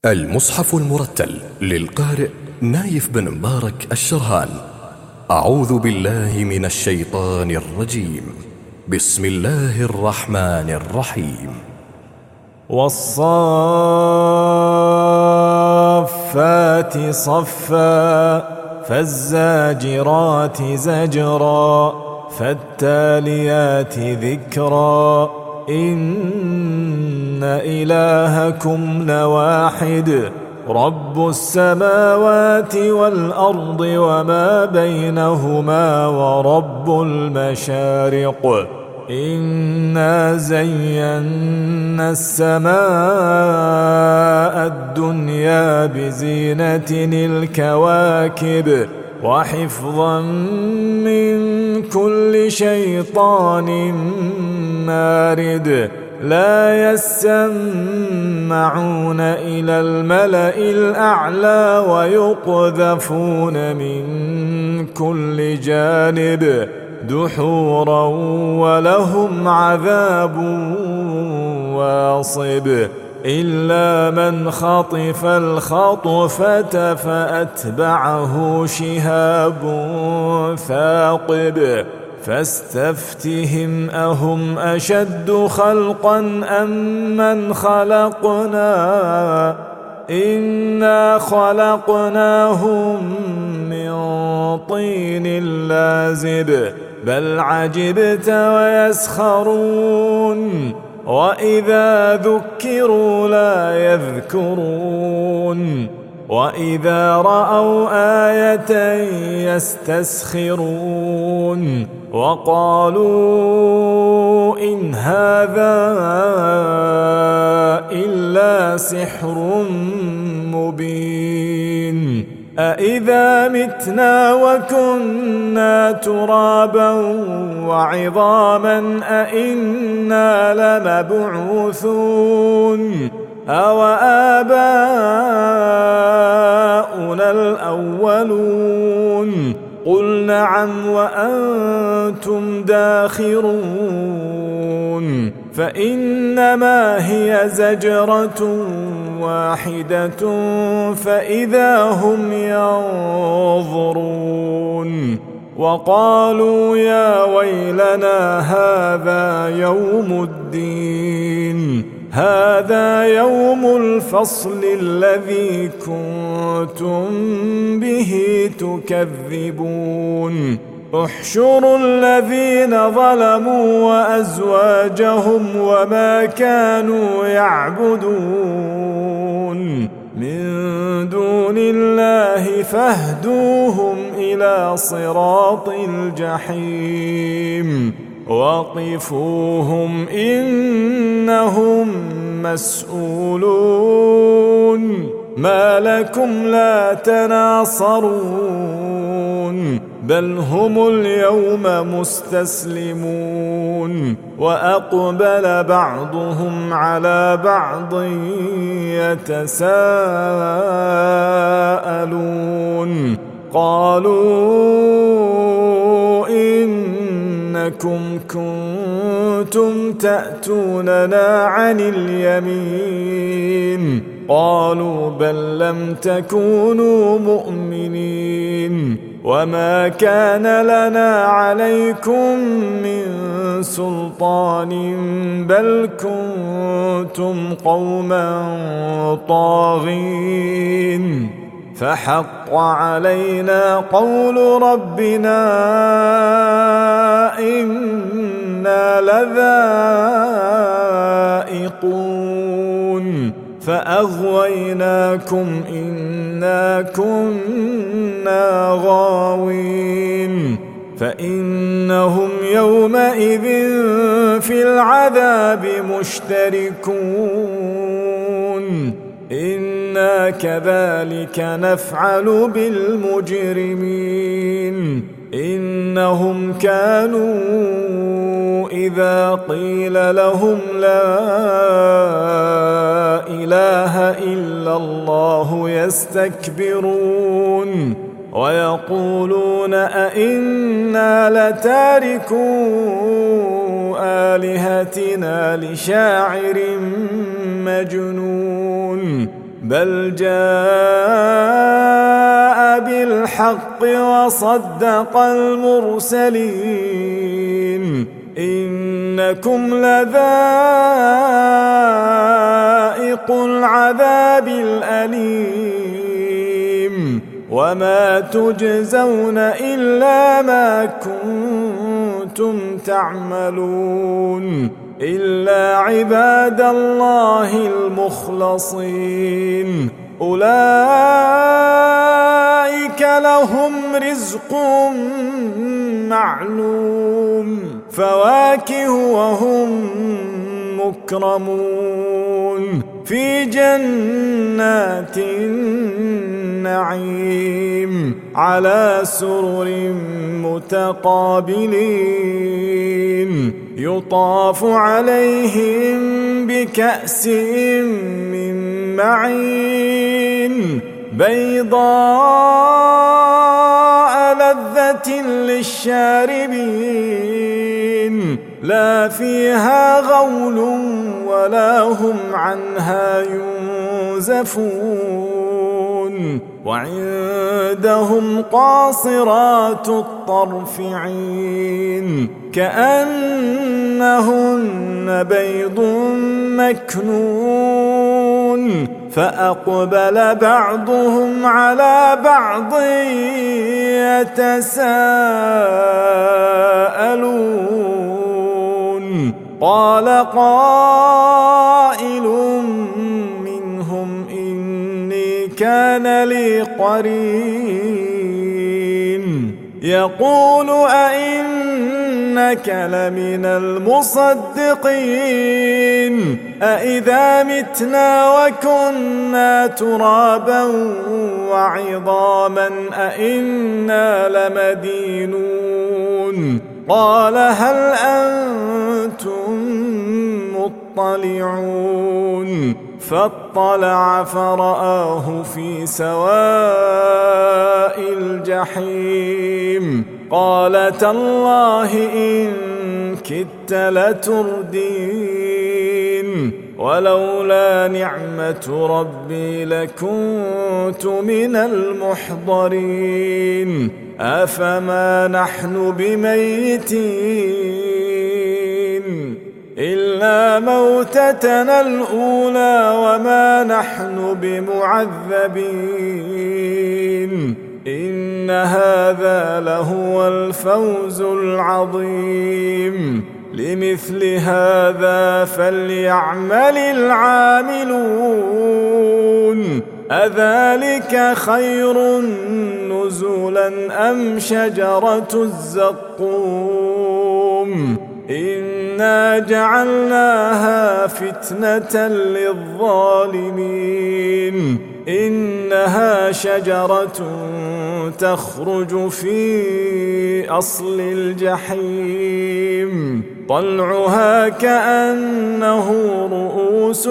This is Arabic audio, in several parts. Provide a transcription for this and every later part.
المصحف المرتل للقارئ نايف بن مبارك الشرهان. أعوذ بالله من الشيطان الرجيم. بسم الله الرحمن الرحيم. والصافات صفا فالزاجرات زجرا فالتاليات ذكرا إن إلهكم لواحد رب السماوات والأرض وما بينهما ورب المشارق إنا زينا السماء الدنيا بزينة الكواكب وحفظا من كل شيطان مارد لا يسمعون إلى الملأ الأعلى ويقذفون من كل جانب دحورا ولهم عذاب واصب إلا من خطف الخطفة فأتبعه شهاب ثاقب فاستفتهم أهم أشد خلقا أم من خلقنا إنا خلقناهم من طين لازب بل عجبت ويسخرون وإذا ذكروا لا يذكرون وإذا رأوا آية يستسخرون وقالوا إن هذا إلا سحر مبين أإذا متنا وكنا ترابا وعظاما أإنا لمبعوثون أو آباؤنا الأولون قل نعم وأنتم داخرون فإنما هي زجرة واحدة فإذا هم ينظرون وقالوا يا ويلنا هذا يوم الدين هذا يوم الفصل الذي كنتم به تكذبون احشروا الذين ظلموا وأزواجهم وما كانوا يعبدون من دون الله فاهدوهم إلى صراط الجحيم وقفوهم إنهم مسؤولون ما لكم لا تناصرون بل هم اليوم مستسلمون وأقبل بعضهم على بعض يتساءلون قالوا إنكم كنتم تأتوننا عن اليمين قالوا بل لم تكونوا مؤمنين وما كان لنا عليكم من سلطان بل كنتم قوما طاغين فحق علينا قول ربنا إنا لذائقون فأغويناكم إنا كنا غاوين فإنهم يومئذ في العذاب مشتركون إنا كذلك نفعل بالمجرمين إنهم كانوا إذا قيل لهم لا إله إلا الله يستكبرون ويقولون أئنا لتاركو آلهتنا لشاعر مجنون بل جاء بالحق وصدق المرسلين إنكم لذائق العذاب الأليم وما تجزون إلا ما كنتم تعملون إلا عباد الله المخلصين أولئك لهم رزق معلوم فواكه وهم مكرمون في جنات النعيم على سرر متقابلين يطاف عليهم بكأس من معين بيضاء لذة للشاربين لا فيها غول ولا هم عنها ينزفون وعندهم قاصرات الطرف عين كأنهن بيض مكنون فأقبل بعضهم على بعض يتساءلون قال قائل منهم إني كان لي قرين يقول أئنك لمن المصدقين أئذا متنا وكنا ترابا وعظاما أئنا لمدينون قال هل أنتم مطلعون فاطلع فرآه في سواء الجحيم قال تالله إن كدت لتردين ولولا نعمة ربي لكنت من المحضرين أفما نحن بميتين إلا موتتنا الأولى وما نحن بمعذبين إن هذا لهو الفوز العظيم لمثل هذا فليعمل العاملون أذلك خير نزلا أم شجرة الزقوم إنا جعلناها فتنة للظالمين إنها شجرة تخرج في أصل الجحيم طلعها كأنه رؤوس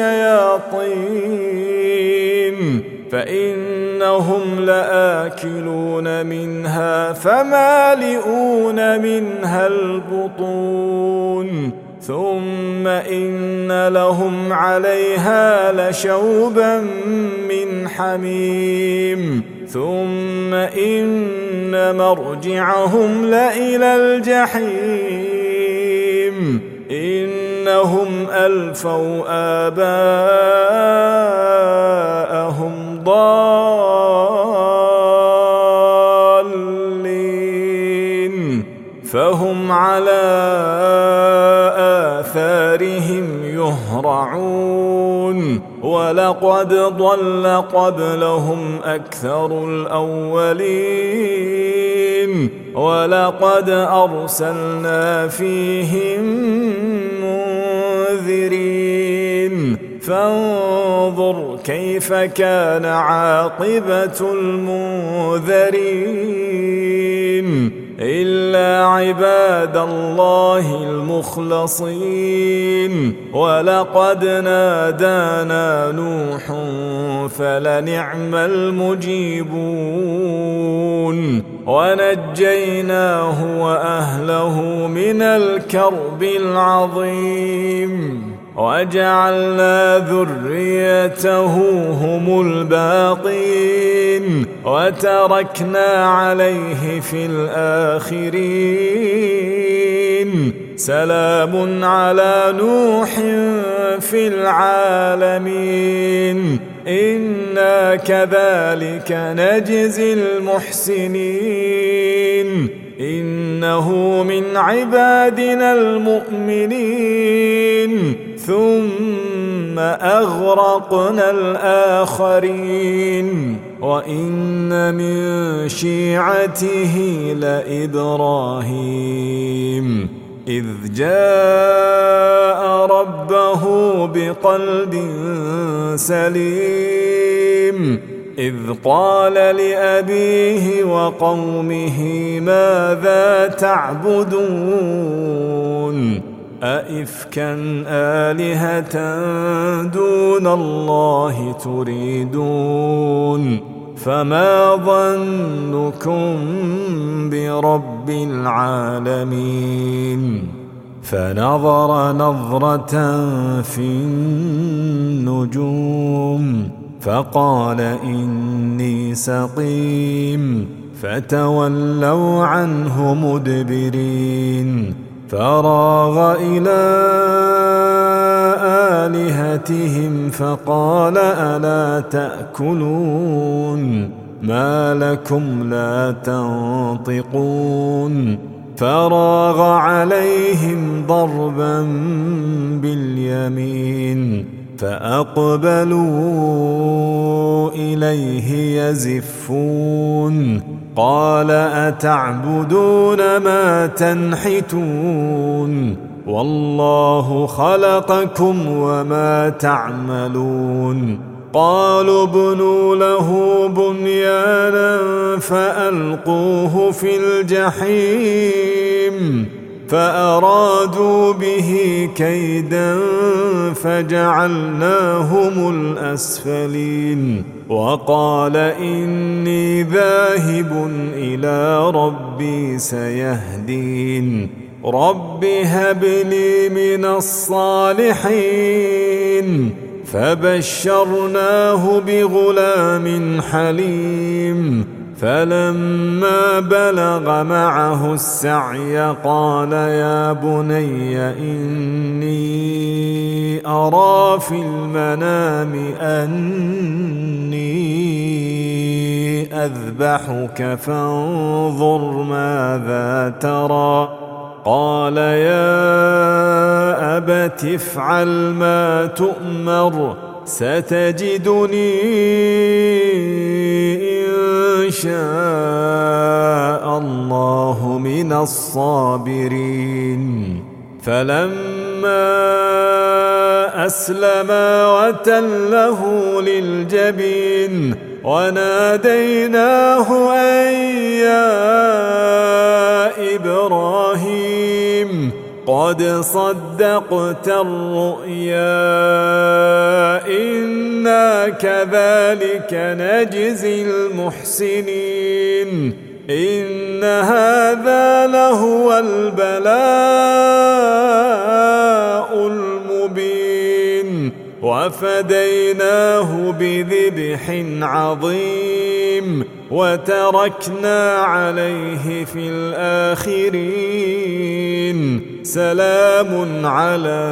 الشياطين فإنهم لآكلون منها فمالئون منها البطون ثم إن لهم عليها لشوبا من حميم ثم إن مرجعهم لإلى الجحيم إنهم ألفوا آباءهم ضالين فهم على آثارهم يهرعون ولقد ضل قبلهم أكثر الأولين ولقد أرسلنا فيهم منذرين فانظر كيف كان عاقبة المنذرين إلا عباد الله المخلصين ولقد نادانا نوح فلنعم المجيبون ونجيناه وأهله من الكرب العظيم وجعلنا ذريته هم الباقين وتركنا عليه في الآخرين سلام على نوح في العالمين إنا كذلك نجزي المحسنين إنه من عبادنا المؤمنين ثم أغرقنا الآخرين وإن من شيعته لإبراهيم إذ جاء ربه بقلب سليم إذ قال لأبيه وقومه ماذا تعبدون أئفكا آلهة دون الله تريدون فما ظنكم برب العالمين فنظر نظرة في النجوم فقال إني سقيم فتولوا عنه مدبرين فراغ إلى آلهتهم فقال ألا تأكلون ما لكم لا تنطقون فراغ عليهم ضربا باليمين فأقبلوا إليه يزفون قال أتعبدون ما تنحتون والله خلقكم وما تعملون قالوا ابنوا له بنيانا فألقوه في الجحيم فأرادوا به كيدا فجعلناهم الأسفلين وقال إني ذاهب إلى ربي سيهدين رب هب لي من الصالحين فبشرناه بغلام حليم فلما بلغ معه السعي قال يا بني إني أرى في المنام أني أذبحك فانظر ماذا ترى قال يا أبت افعل ما تؤمر ستجدني إن شاء الله من الصابرين فلما أسلما وتله للجبين وناديناه أن يا إبراهيم قد صدقت الرؤيا إنا كذلك نجزي المحسنين إن هذا لهو البلاء المبين وفديناه بذبح عظيم وتركنا عليه في الآخرين سلام على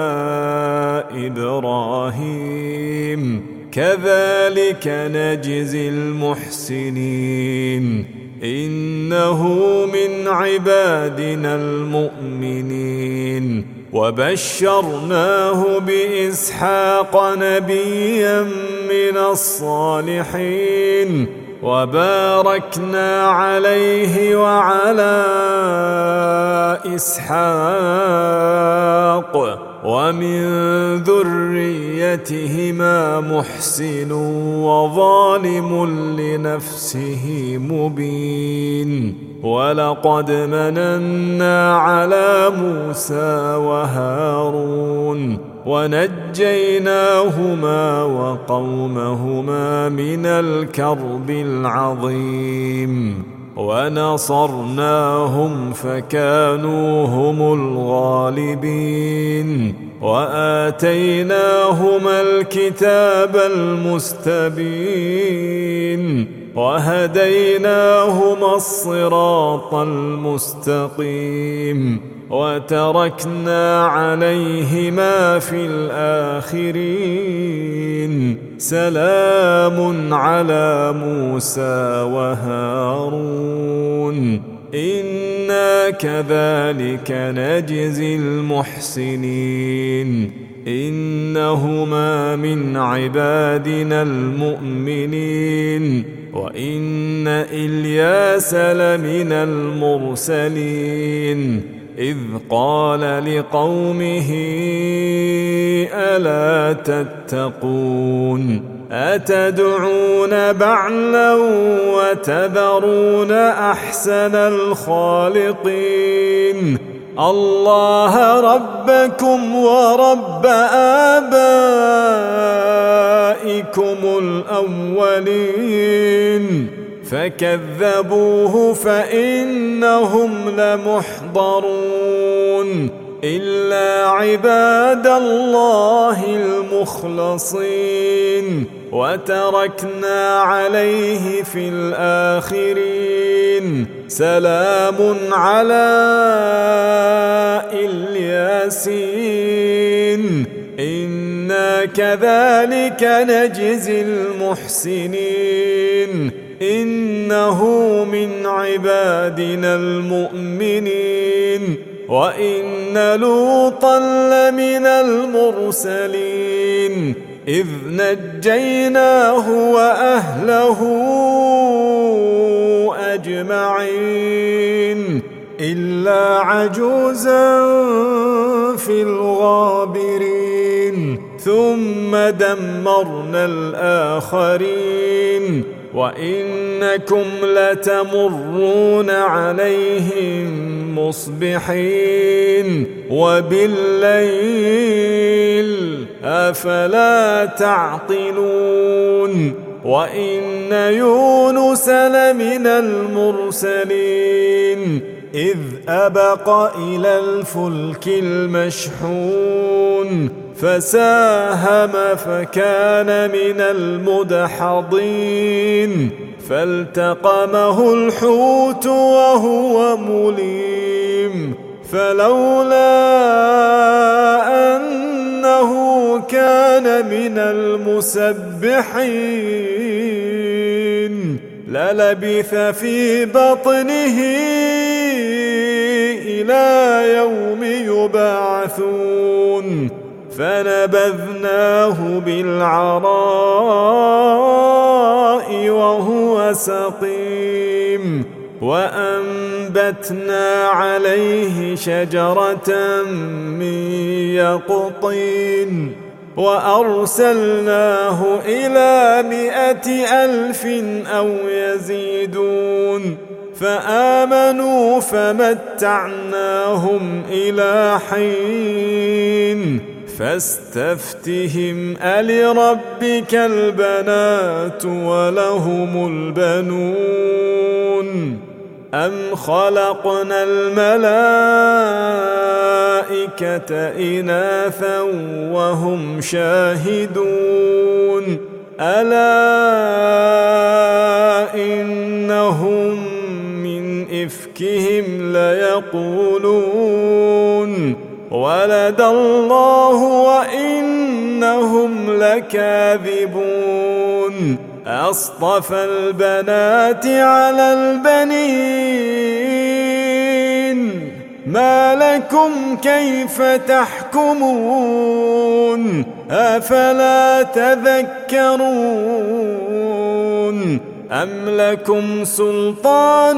إبراهيم كذلك نجزي المحسنين إنه من عبادنا المؤمنين وبشرناه بإسحاق نبيا من الصالحين وباركنا عليه وعلى إسحاق ومن ذريتهما محسن وظالم لنفسه مبين ولقد مننا على موسى وهارون ونجيناهما وقومهما من الكرب العظيم ونصرناهم فكانوا هم الغالبين وآتيناهما الكتاب المستبين وهديناهما الصراط المستقيم وتركنا عليهما في الآخرين سلام على موسى وهارون إنا كذلك نجزي المحسنين إنهما من عبادنا المؤمنين وإن إلياس لمن المرسلين إذ قال لقومه ألا تتقون أتدعون بعلا وتذرون أحسن الخالقين الله ربكم ورب آبائكم الأولين فكذبوه فإنهم لمحضرون إلا عباد الله المخلصين وتركنا عليه في الآخرين سلام على الياسين إنا كذلك نجزي المحسنين إنه من عبادنا المؤمنين وإن لوطا لمن المرسلين إذ نجيناه وأهله أجمعين إلا عجوزا في الغابرين ثم دمرنا الآخرين وإنكم لتمرون عليهم مصبحين وبالليل أفلا تعقلون وإن يونس لمن المرسلين إذ أبق إلى الفلك المشحون فساهم فكان من المدحضين فالتقمه الحوت وهو مليم فلولا أنه كان من المسبحين للبث في بطنه إلى يوم يبعثون فنبذناه بالعراء وهو سقيم وأنبتنا عليه شجرة من يقطين وأرسلناه إلى 100,000 أو يزيدون فآمنوا فمتعناهم إلى حين فاستفتهم ألربك البنات ولهم البنون أم خلقنا الملائكة إناثا وهم شاهدون ألا إنهم من إفكهم ليقولون ولد الله وإنهم لكاذبون أصطفى البنات على البنين ما لكم كيف تحكمون أفلا تذكرون أم لكم سلطان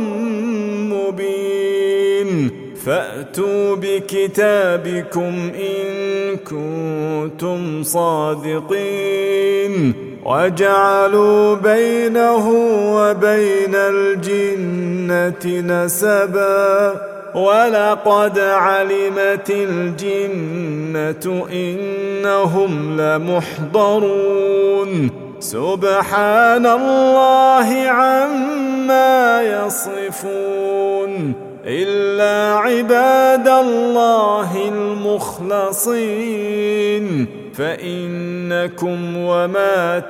مبين فأتوا بكتابكم إن كنتم صادقين وجعلوا بينه وبين الجنة نسبا ولقد علمت الجنة إنهم لمحضرون سبحان الله عما يصفون إلا عباد الله المخلصين فإنكم وما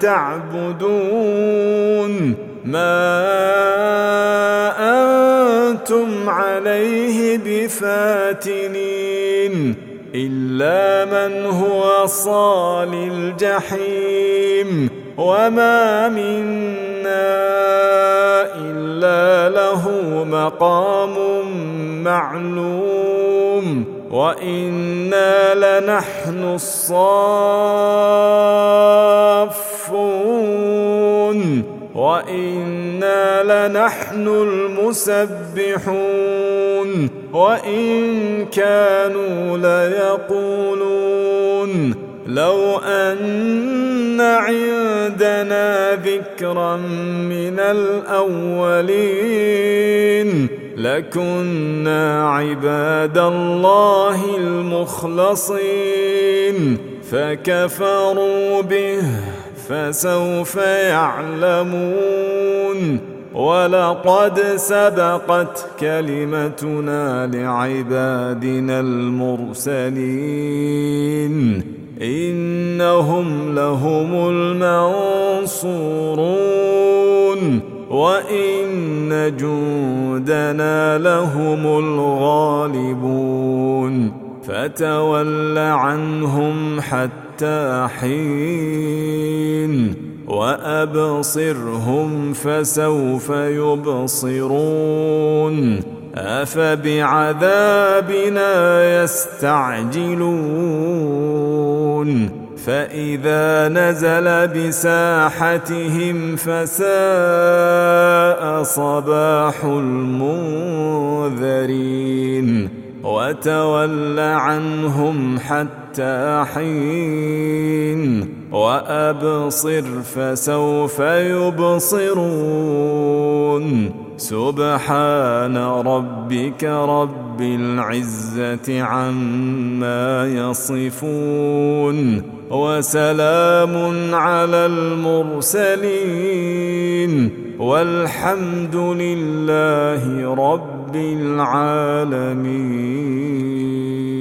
تعبدون ما أنتم عليه بفاتنين إلا من هو صال الجحيم وما منا إلا له مقام معلوم وإنا لنحن الصافون وإنا لنحن المسبحون وإن كانوا ليقولون لو أن عندنا ذكرا من الأولين لكنا عباد الله المخلصين فكفروا به فسوف يعلمون ولقد سبقت كلمتنا لعبادنا المرسلين إنهم لهم المنصورون وإن جندنا لهم الغالبون فتول عنهم حتى حين وأبصرهم فسوف يبصرون أفبعذابنا يستعجلون فإذا نزل بساحتهم فساء صباح المنذرين وتول عنهم حتى حين وأبصر فسوف يبصرون سبحان ربك رب العزة عما يصفون وسلام على المرسلين والحمد لله رب العالمين.